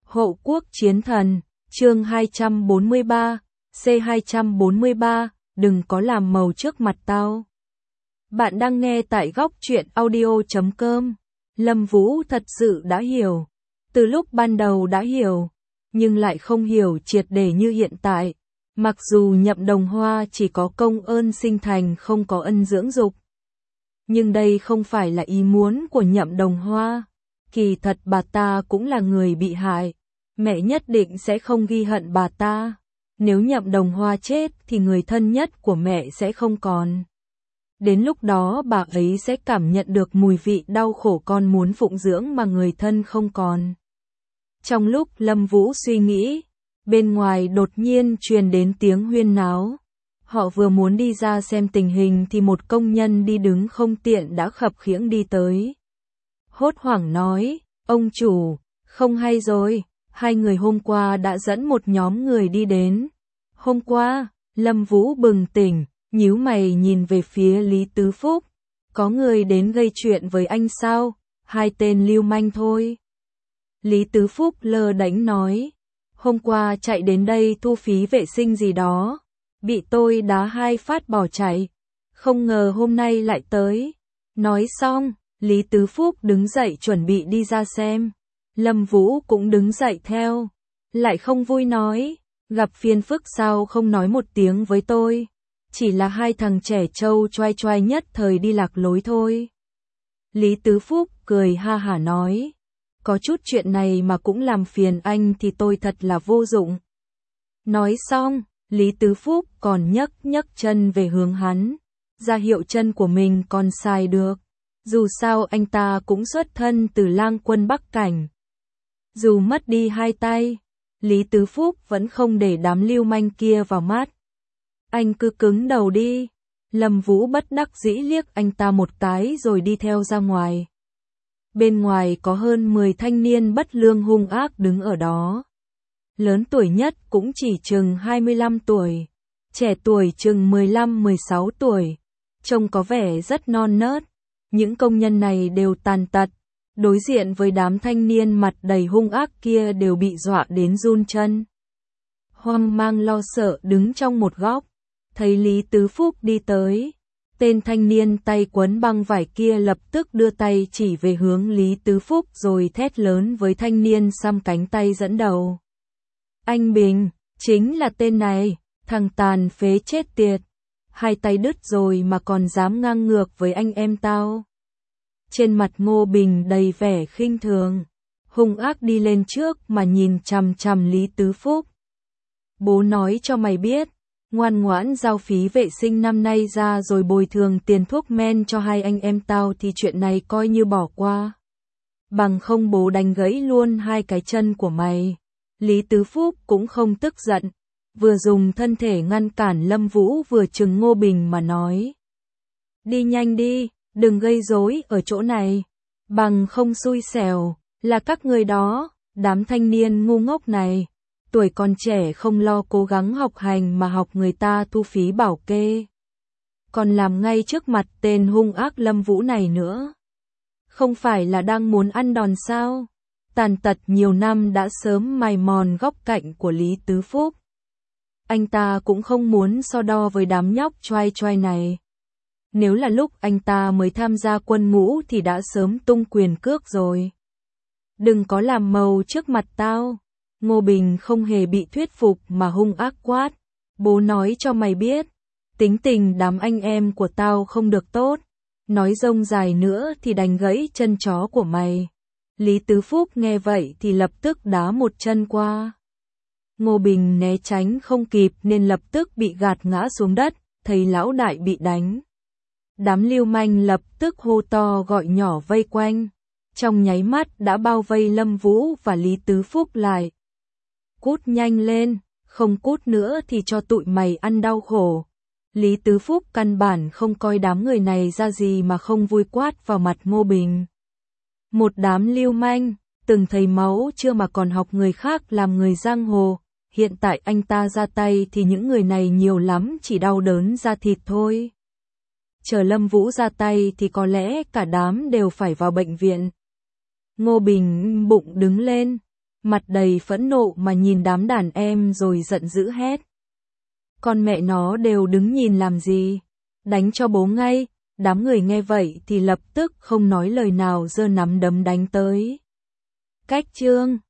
Hộ quốc chiến thần, chương 243, C243, đừng có làm màu trước mặt tao. Bạn đang nghe tại góc truyện audio.com. Lâm Vũ thật sự đã hiểu. Từ lúc ban đầu đã hiểu, nhưng lại không hiểu triệt để như hiện tại. Mặc dù Nhậm Đồng Hoa chỉ có công ơn sinh thành không có ân dưỡng dục. Nhưng đây không phải là ý muốn của Nhậm Đồng Hoa. Kỳ thật bà ta cũng là người bị hại. Mẹ nhất định sẽ không ghi hận bà ta. Nếu Nhậm Đồng Hoa chết thì người thân nhất của mẹ sẽ không còn. Đến lúc đó bà ấy sẽ cảm nhận được mùi vị đau khổ con muốn phụng dưỡng mà người thân không còn. Trong lúc Lâm Vũ suy nghĩ, bên ngoài đột nhiên truyền đến tiếng huyên náo. Họ vừa muốn đi ra xem tình hình thì một công nhân đi đứng không tiện đã khập khiễng đi tới. Hốt hoảng nói, ông chủ, không hay rồi, hai người hôm qua đã dẫn một nhóm người đi đến. Hôm qua, Lâm Vũ bừng tỉnh, nhíu mày nhìn về phía Lý Tứ Phúc. Có người đến gây chuyện với anh sao? Hai tên lưu manh thôi. Lý Tứ Phúc lơ đễnh nói, hôm qua chạy đến đây thu phí vệ sinh gì đó, bị tôi đá hai phát bỏ chạy, không ngờ hôm nay lại tới. Nói xong, Lý Tứ Phúc đứng dậy chuẩn bị đi ra xem. Lâm Vũ cũng đứng dậy theo, lại không vui nói, gặp phiền phức sao không nói một tiếng với tôi, chỉ là hai thằng trẻ trâu choai choai nhất thời đi lạc lối thôi. Lý Tứ Phúc cười ha hả nói, có chút chuyện này mà cũng làm phiền anh thì tôi thật là vô dụng. Nói xong, Lý Tứ Phúc còn nhấc chân về hướng hắn, ra hiệu chân của mình còn xài được. Dù sao anh ta cũng xuất thân từ Lang Quân Bắc Cảnh. Dù mất đi hai tay, Lý Tứ Phúc vẫn không để đám lưu manh kia vào mắt. Anh cứ cứng đầu đi. Lâm Vũ bất đắc dĩ liếc anh ta một cái rồi đi theo ra ngoài. Bên ngoài có hơn 10 thanh niên bất lương hung ác đứng ở đó. Lớn tuổi nhất cũng chỉ chừng 25 tuổi, trẻ tuổi chừng 15-16 tuổi, trông có vẻ rất non nớt. Những công nhân này đều tàn tật, đối diện với đám thanh niên mặt đầy hung ác kia đều bị dọa đến run chân. Hoang mang lo sợ đứng trong một góc, thấy Lý Tứ Phúc đi tới. Tên thanh niên tay quấn băng vải kia lập tức đưa tay chỉ về hướng Lý Tứ Phúc rồi thét lớn với thanh niên xăm cánh tay dẫn đầu. Anh Bình, chính là tên này, thằng tàn phế chết tiệt. Hai tay đứt rồi mà còn dám ngang ngược với anh em tao. Trên mặt Ngô Bình đầy vẻ khinh thường, hung ác đi lên trước mà nhìn chằm chằm Lý Tứ Phúc. Bố nói cho mày biết, ngoan ngoãn giao phí vệ sinh năm nay ra rồi bồi thường tiền thuốc men cho hai anh em tao thì chuyện này coi như bỏ qua. Bằng không bố đánh gãy luôn hai cái chân của mày. Lý Tứ Phúc cũng không tức giận, vừa dùng thân thể ngăn cản Lâm Vũ vừa chừng Ngô Bình mà nói. Đi nhanh đi, đừng gây rối ở chỗ này, bằng không xui xẻo, là các người đó, đám thanh niên ngu ngốc này, tuổi còn trẻ không lo cố gắng học hành mà học người ta thu phí bảo kê. Còn làm ngay trước mặt tên hung ác Lâm Vũ này nữa. Không phải là đang muốn ăn đòn sao? Tàn tật nhiều năm đã sớm mài mòn góc cạnh của Lý Tứ Phúc. Anh ta cũng không muốn so đo với đám nhóc choai choai này. Nếu là lúc anh ta mới tham gia quân ngũ thì đã sớm tung quyền cước rồi. Đừng có làm màu trước mặt tao. Ngô Bình không hề bị thuyết phục mà hung ác quát. Bố nói cho mày biết, tính tình đám anh em của tao không được tốt. Nói rông dài nữa thì đánh gãy chân chó của mày. Lý Tứ Phúc nghe vậy thì lập tức đá một chân qua. Ngô Bình né tránh không kịp nên lập tức bị gạt ngã xuống đất, thấy lão đại bị đánh. Đám lưu manh lập tức hô to gọi nhỏ vây quanh, trong nháy mắt đã bao vây Lâm Vũ và Lý Tứ Phúc lại. Cút nhanh lên, không cút nữa thì cho tụi mày ăn đau khổ. Lý Tứ Phúc căn bản không coi đám người này ra gì mà không vui quát vào mặt Ngô Bình. Một đám lưu manh, từng thấy máu chưa mà còn học người khác làm người giang hồ. Hiện tại anh ta ra tay thì những người này nhiều lắm chỉ đau đớn da thịt thôi. Chờ Lâm Vũ ra tay thì có lẽ cả đám đều phải vào bệnh viện. Ngô Bình bụng đứng lên, mặt đầy phẫn nộ mà nhìn đám đàn em rồi giận dữ hét. Con mẹ nó đều đứng nhìn làm gì? Đánh cho bố ngay. Đám người nghe vậy thì lập tức không nói lời nào giơ nắm đấm đánh tới. Cách Trương